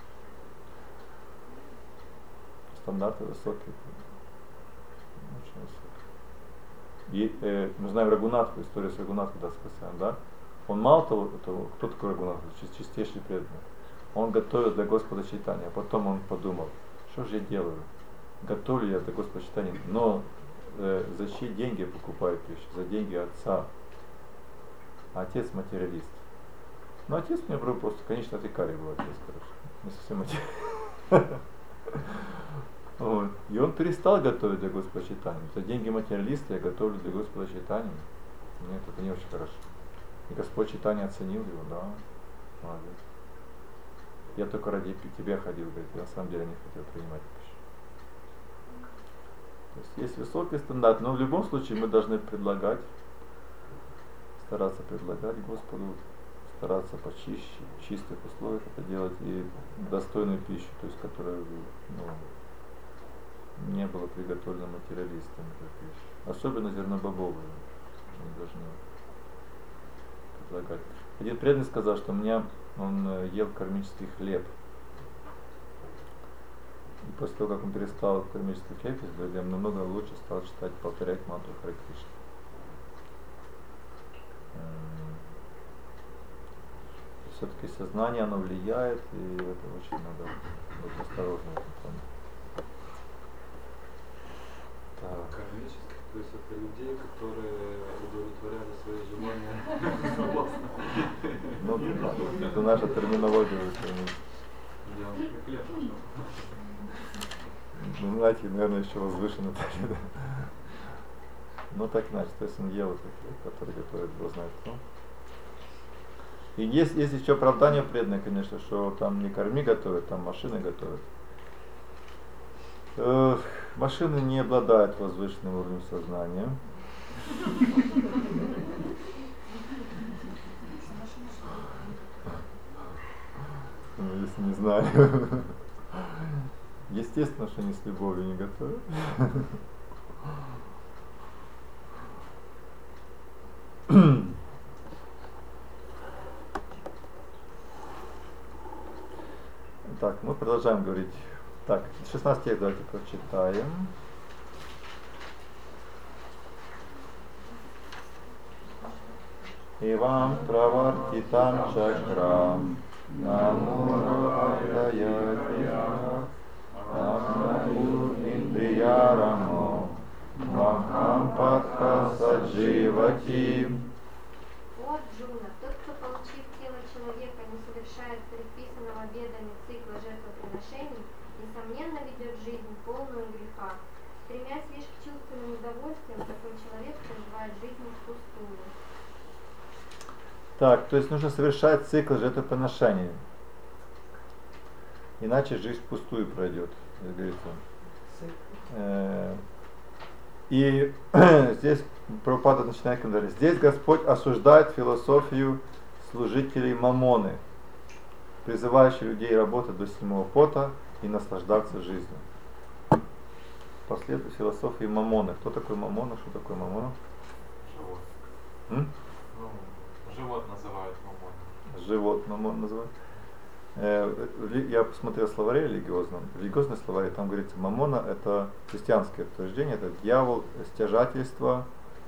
Стандарты высокие. Очень высокие. И мы знаем Рагунатху, историю с Рагунатхой, да, сказаем, да? Он мало того, кто такой Рагунатх? Чистейший преданный. Он готовил для Господа Чайтанья, а потом он подумал, что же я делаю? Готовлю я для Господа Чайтанья, но за чьи деньги я покупаю пищу? За деньги отца. А отец материалист. Ну, отец мне брал просто, конечно, викарий был отец, короче. Не совсем материалист. Вот. И он перестал готовить для Господа Чайтанья. За деньги материалиста я готовлю для Господа Чайтанья. Нет, это не очень хорошо. И Господь Чайтанья оценил его, да, молодец. Я только ради тебя ходил, говорит, я на самом деле не хотел принимать пищу. То есть высокий стандарт, но в любом случае мы должны предлагать, стараться предлагать Господу, стараться почище, в чистых условиях это делать и достойную пищу, то есть которая не была приготовлена материалистами пища. Особенно зернобобовую мы должны предлагать. Один преданный сказал, что он ел кармический хлеб. И после того, как он перестал кармический хлеб есть, я намного лучше стал читать, повторять мантру Харе Кришна. Все-таки сознание, оно влияет, и это очень надо быть осторожным в этом плане. Так. Кармически, то есть это людей, которые удовлетворяли свои желания. Ну, это наша терминология. Ну, знаете, наверное, еще возвышенно так, да. Ну, так иначе, то есть он ел этот хлеб, который готовит, Бог знает кто. И есть еще оправдание преданное, конечно, что там не корми готовят, там машины готовят. Машины не обладают возвышенным уровнем сознания. Ну, если не знаю. Естественно, что они с любовью не готовят. Так, мы продолжаем говорить. Так, 16 текст давайте прочитаем. Ивам правартитам чакрам намурадаятия наму индриярamo махам падха садживати. О Арджуна, тот, кто, получив тело человека, не совершает предписанного ведами цикла жертвоприношений, несомненно ведет жизнь полную греха. Стремясь лишь к чувственным удовольствиям, такой человек проживает жизнь впустую. Так, то есть нужно совершать цикл жертвоприношений. Иначе жизнь впустую пройдет, как говорится. И здесь Прабхупада начинает говорить, здесь Господь осуждает философию служителей мамоны, призывающих людей работать до седьмого пота и наслаждаться жизнью. Последует философии мамоны. Кто такой мамона? Что такое мамона? Живот. Живот называют мамон. Живот мамон называют. Я посмотрел словари религиозном. В религиозном словаре там говорится, мамона это христианское утверждение, это дьявол стяжательства,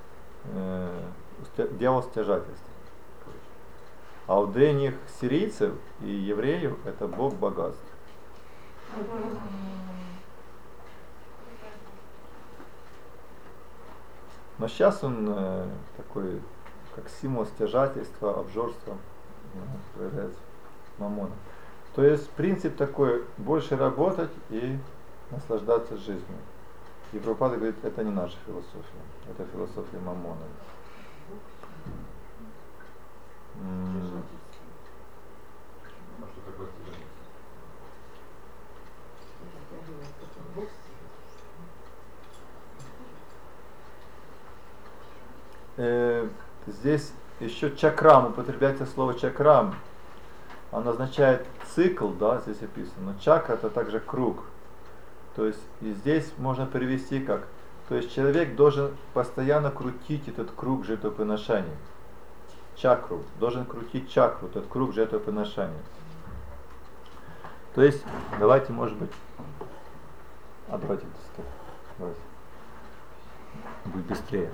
дьявол стяжательства. А у древних сирийцев и евреев это бог богатств. Но сейчас он такой, как символ стяжательства, обжорства проявляется мамона. То есть принцип такой, больше работать и наслаждаться жизнью. И Прабхупада говорит, это не наша философия, это философия мамона. А что такое стяжательство? Здесь еще чакрам, употребляется слово чакрам. Он означает цикл, да, здесь описано. Но чакра это также круг. То есть и здесь можно перевести как. То есть человек должен постоянно крутить этот круг жертвоприношения. Чакру. Должен крутить чакру, этот круг жертвоприношения. То есть, давайте, может быть, давайте, будет быстрее.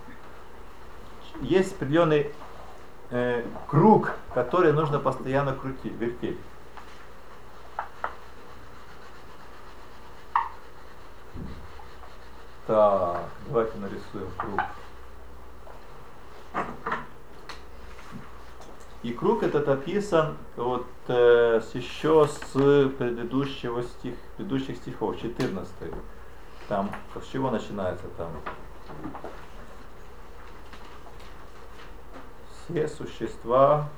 Есть определенный круг, который нужно постоянно крутить, вертеть. Так, давайте нарисуем круг. И круг этот описан вот еще с предыдущих стихов, 14. Там, с чего начинается там? Все существа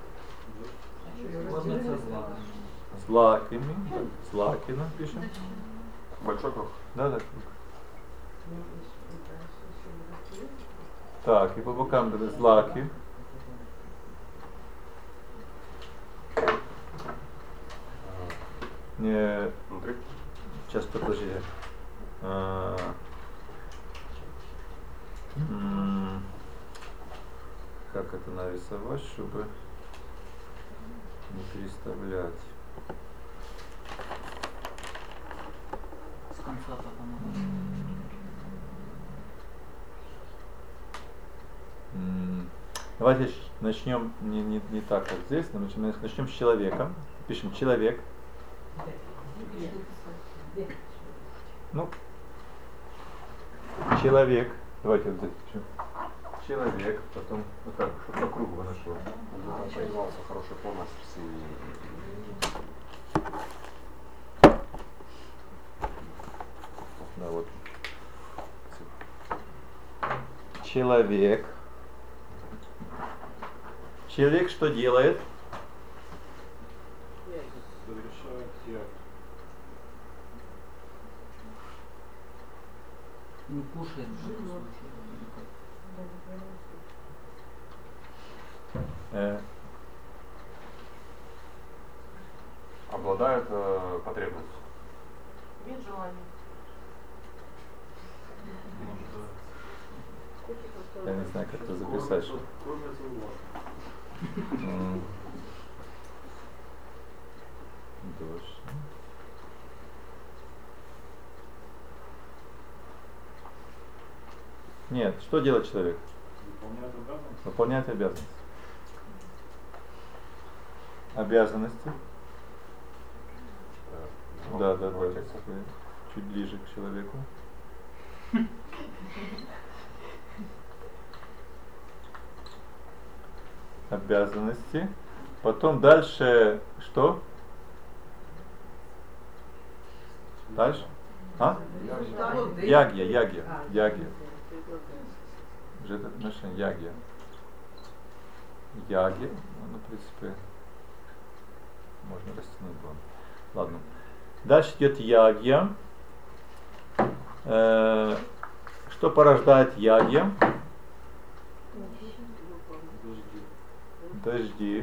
злаками, злаки напишем. Большой круг. Да, да, круг. Так, и по бокам дали злаки. Не, Внутри. сейчас подожди. Как это нарисовать, чтобы не переставлять? С конца потом. Давайте начнем не так, как здесь, но начнем с человека. Пишем человек. Ну, человек. Давайте вот здесь пишем. Человек, потом вот так, чтобы по кругу нашло. Он появился хороший полностью с Да, вот. Человек. Человек что делает? Совершает яд. Не кушает в любом случае. обладает потребностью. Нет желания. Я не знаю, как это записать. Что... Дождь. Нет, что делает человек? Выполняет обязанности. Выполняет обязанности. Обязанности. Да. Чуть ближе к человеку. Обязанности. Потом дальше что? Дальше? А? Ягья. Жертвоприношение, ягья. Ну, в принципе, можно растянуть было. Ладно. Дальше идет ягья. Что порождает ягья? Дожди.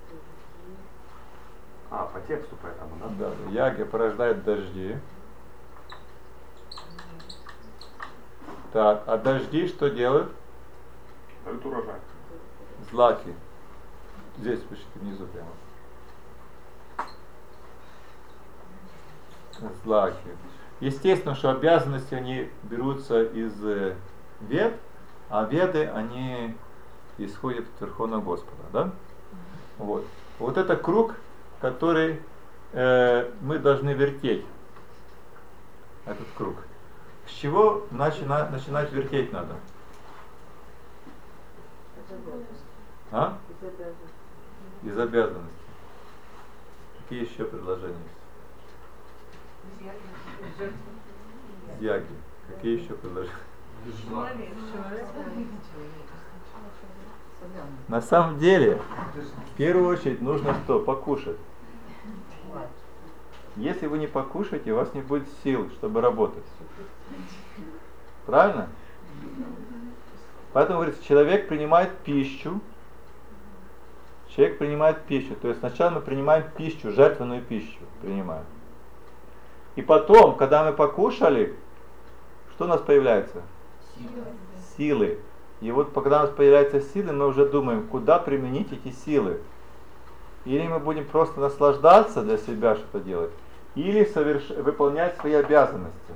По тексту поэтому, да? Да, ягья порождает дожди. Так, а дожди что делают? Дают урожай. Злаки. Здесь пишите внизу прямо. Злаки. Естественно, что обязанности они берутся из вед, а веды они исходят от Верховного Господа, да? Вот это круг, который мы должны вертеть. Этот круг. С чего начинать вертеть надо? Из обязанностей. Какие еще предложения есть? Из яги. Какие еще предложения? На самом деле, в первую очередь нужно что? Покушать. Если вы не покушаете, у вас не будет сил, чтобы работать. Правильно? Поэтому говорится, человек принимает пищу. Человек принимает пищу. То есть сначала мы принимаем пищу, жертвенную пищу принимаем. И потом, когда мы покушали, что у нас появляется? Силы. И вот когда у нас появляются силы, мы уже думаем, куда применить эти силы. Или мы будем просто наслаждаться для себя, что-то делать, или выполнять свои обязанности.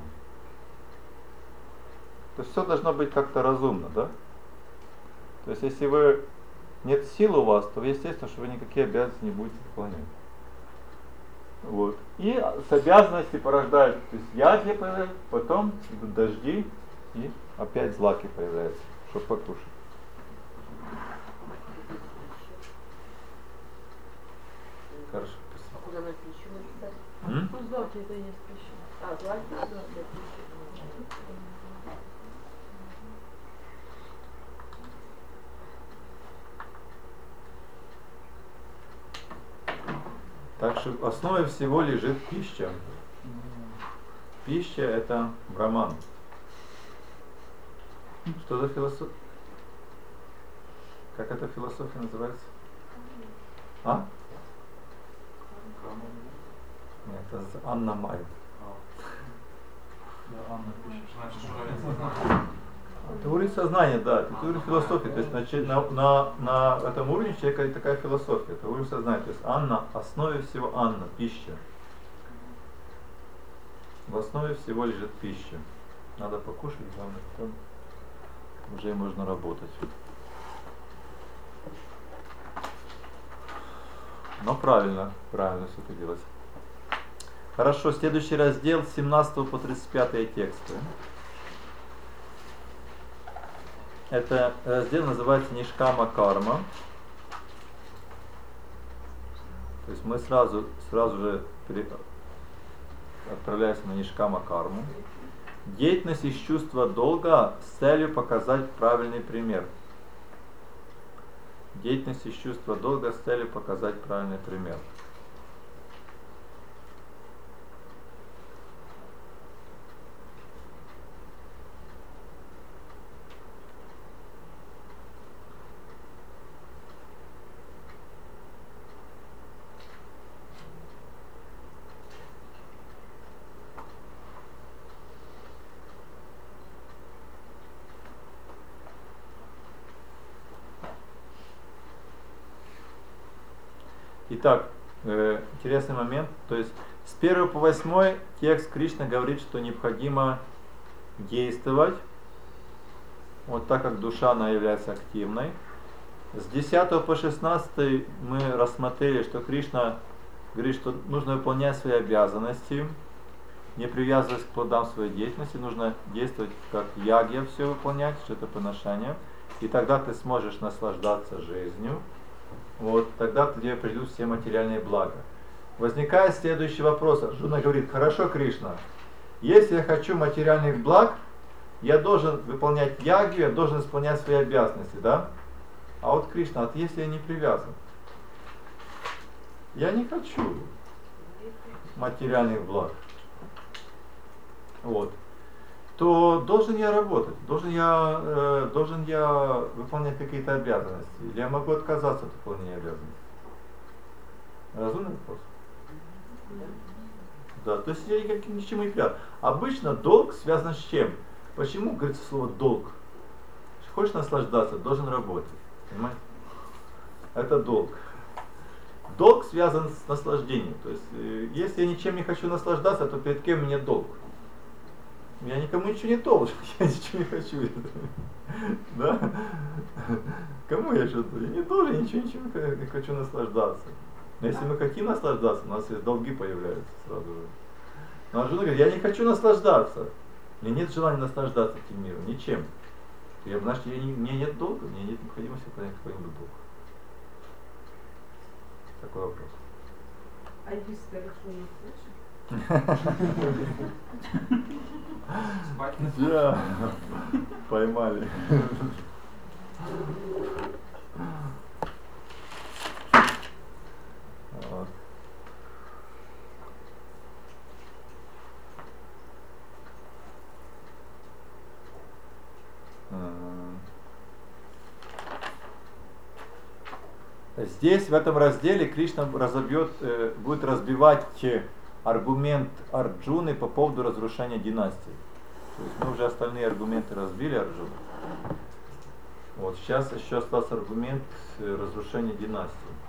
То есть все должно быть как-то разумно, да? То есть если нет сил у вас, то естественно, что вы никакие обязанности не будете выполнять. Вот. И с обязанностей порождают, то есть ягли появляются, потом идут дожди, и опять злаки появляются, чтобы покушать. Хорошо. А куда на пищу надо? М? Ну, злаки это и есть пища. А, злаки это для пищи. Так что в основе всего лежит пища. Пища это браман. Что за философия? Как эта философия называется? А? Нет, это Анна Май. Да, Анна пишет, значит, что сознание. Теория сознания, да, это теория философии. То есть на этом уровне человека такая философия, это уровень сознания. То есть Анна, в основе всего Анна, пища. В основе всего лежит пища. Надо покушать, главное, потом уже можно работать. Но правильно все это делать. Хорошо, следующий раздел с 17 по 35 тексты. Это раздел называется Нишкама карма. То есть мы сразу же отправляемся на Нишкама карму. Деятельность из чувства долга с целью показать правильный пример. Деятельность из чувства долга с целью показать правильный пример. Итак, интересный момент. То есть с 1 по 8 текст Кришна говорит, что необходимо действовать, вот так как душа она является активной. С 10 по 16 мы рассмотрели, что Кришна говорит, что нужно выполнять свои обязанности, не привязываясь к плодам своей деятельности, нужно действовать как ягья, все выполнять, что это поношение, и тогда ты сможешь наслаждаться жизнью. Вот тогда тебе придут все материальные блага. Возникает следующий вопрос. Арджуна говорит: хорошо, Кришна, если я хочу материальных благ, я должен выполнять ягью, я должен исполнять свои обязанности, да? А вот Кришна, вот если я не привязан, я не хочу материальных благ, вот, то должен я работать, должен я выполнять какие-то обязанности, или я могу отказаться от выполнения обязанностей. Разумный вопрос? Да, то есть я ни к чему не привязан. Обычно долг связан с чем? Почему говорится слово долг? Хочешь наслаждаться, должен работать. Понимаете? Это долг. Долг связан с наслаждением. То есть, если я ничем не хочу наслаждаться, то перед кем мне долг? Я никому ничего не должен, я ничего не хочу. Да? Кому я что-то? Я не должен, ничего не хочу наслаждаться. Но если мы хотим наслаждаться, у нас долги появляются сразу же. Но Арджуна говорит: я не хочу наслаждаться. У меня нет желания наслаждаться этим миром, ничем. Значит, мне нет долга, мне нет необходимости выполнять какой-нибудь долг. Такой вопрос. А если телефон слышишь? Да, поймали. Вот. Здесь, в этом разделе, Кришна будет разбивать аргумент Арджуны по поводу разрушения династии. То есть мы уже остальные аргументы разбили Арджуну. Вот сейчас еще остался аргумент разрушения династии.